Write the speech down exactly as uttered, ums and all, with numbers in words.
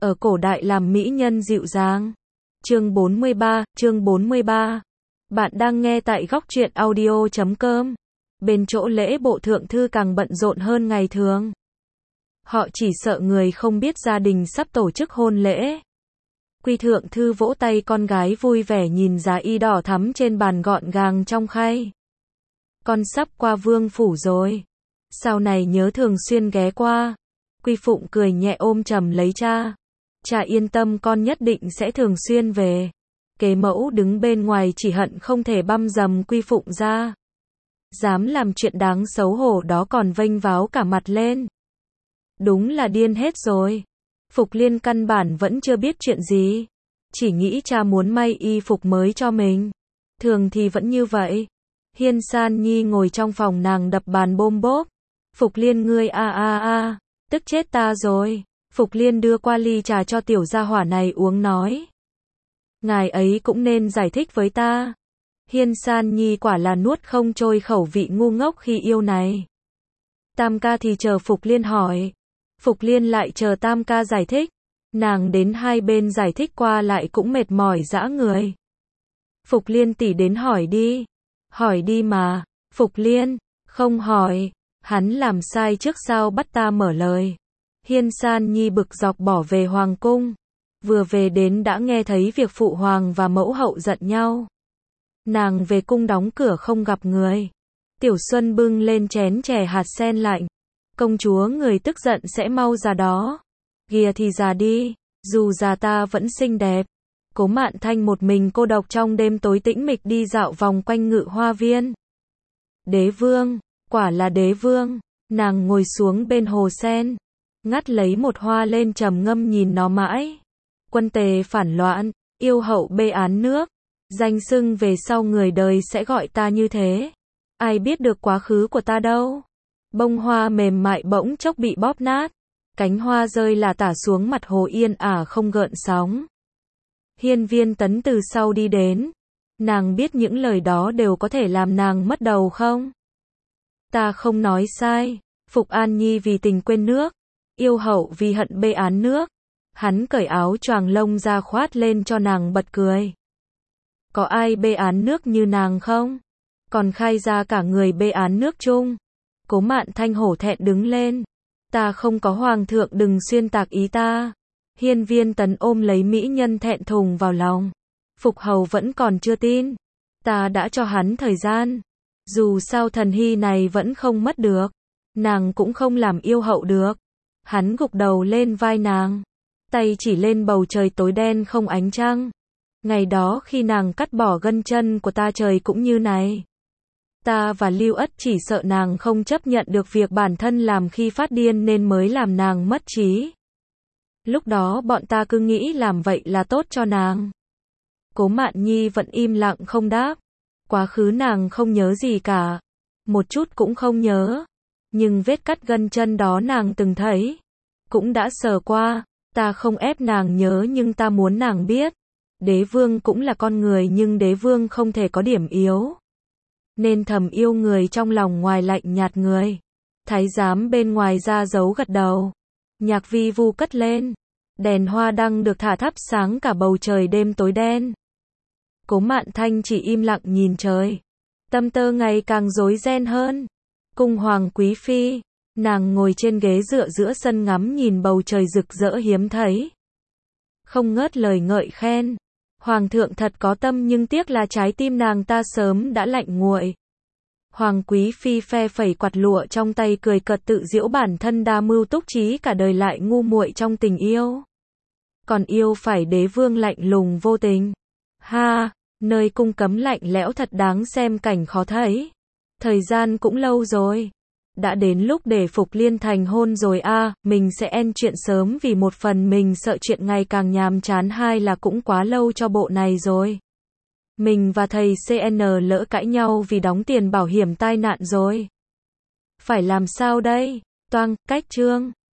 ở cổ đại làm mỹ nhân dịu dàng. Chương bốn mươi ba, chương bốn mươi ba. Bạn đang nghe tại góc truyện audio chấm com. Bên chỗ lễ bộ thượng thư càng bận rộn hơn ngày thường. Họ chỉ sợ người không biết gia đình sắp tổ chức hôn lễ. Quy thượng thư vỗ tay con gái vui vẻ nhìn giá y đỏ thắm trên bàn gọn gàng trong khay. Con sắp qua vương phủ rồi. Sau này nhớ thường xuyên ghé qua. Quy Phụng cười nhẹ ôm chầm lấy cha. Cha yên tâm, con nhất định sẽ thường xuyên về. Kế mẫu đứng bên ngoài chỉ hận không thể băm dầm Quy Phụng ra. Dám làm chuyện đáng xấu hổ đó còn vênh váo cả mặt lên. Đúng là điên hết rồi. Phục Liên căn bản vẫn chưa biết chuyện gì. Chỉ nghĩ cha muốn may y phục mới cho mình. Thường thì vẫn như vậy. Hiên San Nhi ngồi trong phòng nàng đập bàn bôm bốp. Phục Liên ngươi a a a, tức chết ta rồi. Phục Liên đưa qua ly trà cho tiểu gia hỏa này uống nói. Ngài ấy cũng nên giải thích với ta. Hiên San Nhi quả là nuốt không trôi khẩu vị ngu ngốc khi yêu này. Tam ca thì chờ Phục Liên hỏi. Phục Liên lại chờ Tam ca giải thích. Nàng đến hai bên giải thích qua lại cũng mệt mỏi dã người. Phục Liên tỷ đến hỏi đi. Hỏi đi mà. Phục Liên, không hỏi. Hắn làm sai trước sao bắt ta mở lời. Hiên San Nhi bực dọc bỏ về hoàng cung. Vừa về đến đã nghe thấy việc phụ hoàng và mẫu hậu giận nhau. Nàng về cung đóng cửa không gặp người. Tiểu Xuân bưng lên chén chè hạt sen lạnh. Công chúa người tức giận sẽ mau già đó. Kìa thì già đi, dù già ta vẫn xinh đẹp. Cố Mạn Thanh một mình cô độc trong đêm tối tĩnh mịch đi dạo vòng quanh Ngự Hoa Viên. Đế vương, quả là đế vương. Nàng ngồi xuống bên hồ sen, ngắt lấy một hoa lên trầm ngâm nhìn nó mãi. Quân tề phản loạn, yêu hậu bê án nước. Danh xưng về sau người đời sẽ gọi ta như thế. Ai biết được quá khứ của ta đâu. Bông hoa mềm mại bỗng chốc bị bóp nát. Cánh hoa rơi là tả xuống mặt hồ yên ả không gợn sóng. Hiên Viên Tấn từ sau đi đến. Nàng biết những lời đó đều có thể làm nàng mất đầu không? Ta không nói sai. Phục An Nhi vì tình quên nước. Yêu hậu vì hận bê án nước. Hắn cởi áo choàng lông ra khoát lên cho nàng bật cười. Có ai bê án nước như nàng không? Còn khai ra cả người bê án nước chung. Cố Mạn Thanh hổ thẹn đứng lên. Ta không có, hoàng thượng đừng xuyên tạc ý ta. Hiên Viên Tấn ôm lấy mỹ nhân thẹn thùng vào lòng. Phục hầu vẫn còn chưa tin. Ta đã cho hắn thời gian. Dù sao thần hy này vẫn không mất được. Nàng cũng không làm yêu hậu được. Hắn gục đầu lên vai nàng. Tay chỉ lên bầu trời tối đen không ánh trăng. Ngày đó khi nàng cắt bỏ gân chân của ta trời cũng như này. Ta và Lưu Ất chỉ sợ nàng không chấp nhận được việc bản thân làm khi phát điên nên mới làm nàng mất trí. Lúc đó bọn ta cứ nghĩ làm vậy là tốt cho nàng. Cố Mạn Nhi vẫn im lặng không đáp. Quá khứ nàng không nhớ gì cả. Một chút cũng không nhớ. Nhưng vết cắt gân chân đó nàng từng thấy. Cũng đã sờ qua. Ta không ép nàng nhớ nhưng ta muốn nàng biết. Đế vương cũng là con người nhưng đế vương không thể có điểm yếu. Nên thầm yêu người trong lòng ngoài lạnh nhạt người. Thái giám bên ngoài ra dấu gật đầu. Nhạc vi vu cất lên. Đèn hoa đăng được thả thắp sáng cả bầu trời đêm tối đen. Cố Mạn Thanh chỉ im lặng nhìn trời. Tâm tơ ngày càng rối ren hơn. Cung hoàng quý phi. Nàng ngồi trên ghế dựa giữa sân ngắm nhìn bầu trời rực rỡ hiếm thấy. Không ngớt lời ngợi khen. Hoàng thượng thật có tâm nhưng tiếc là trái tim nàng ta sớm đã lạnh nguội. Hoàng quý phi phe phẩy quạt lụa trong tay cười cợt tự giễu bản thân đa mưu túc trí cả đời lại ngu muội trong tình yêu. Còn yêu phải đế vương lạnh lùng vô tình. Ha, nơi cung cấm lạnh lẽo thật đáng xem cảnh khó thấy. Thời gian cũng lâu rồi. Đã đến lúc để Phục Liên thành hôn rồi a, à, mình sẽ end chuyện sớm vì một phần mình sợ chuyện ngày càng nhàm chán, hai là cũng quá lâu cho bộ này rồi. Mình và thầy xê en lỡ cãi nhau vì đóng tiền bảo hiểm tai nạn rồi. Phải làm sao đây? Toang, cách chương.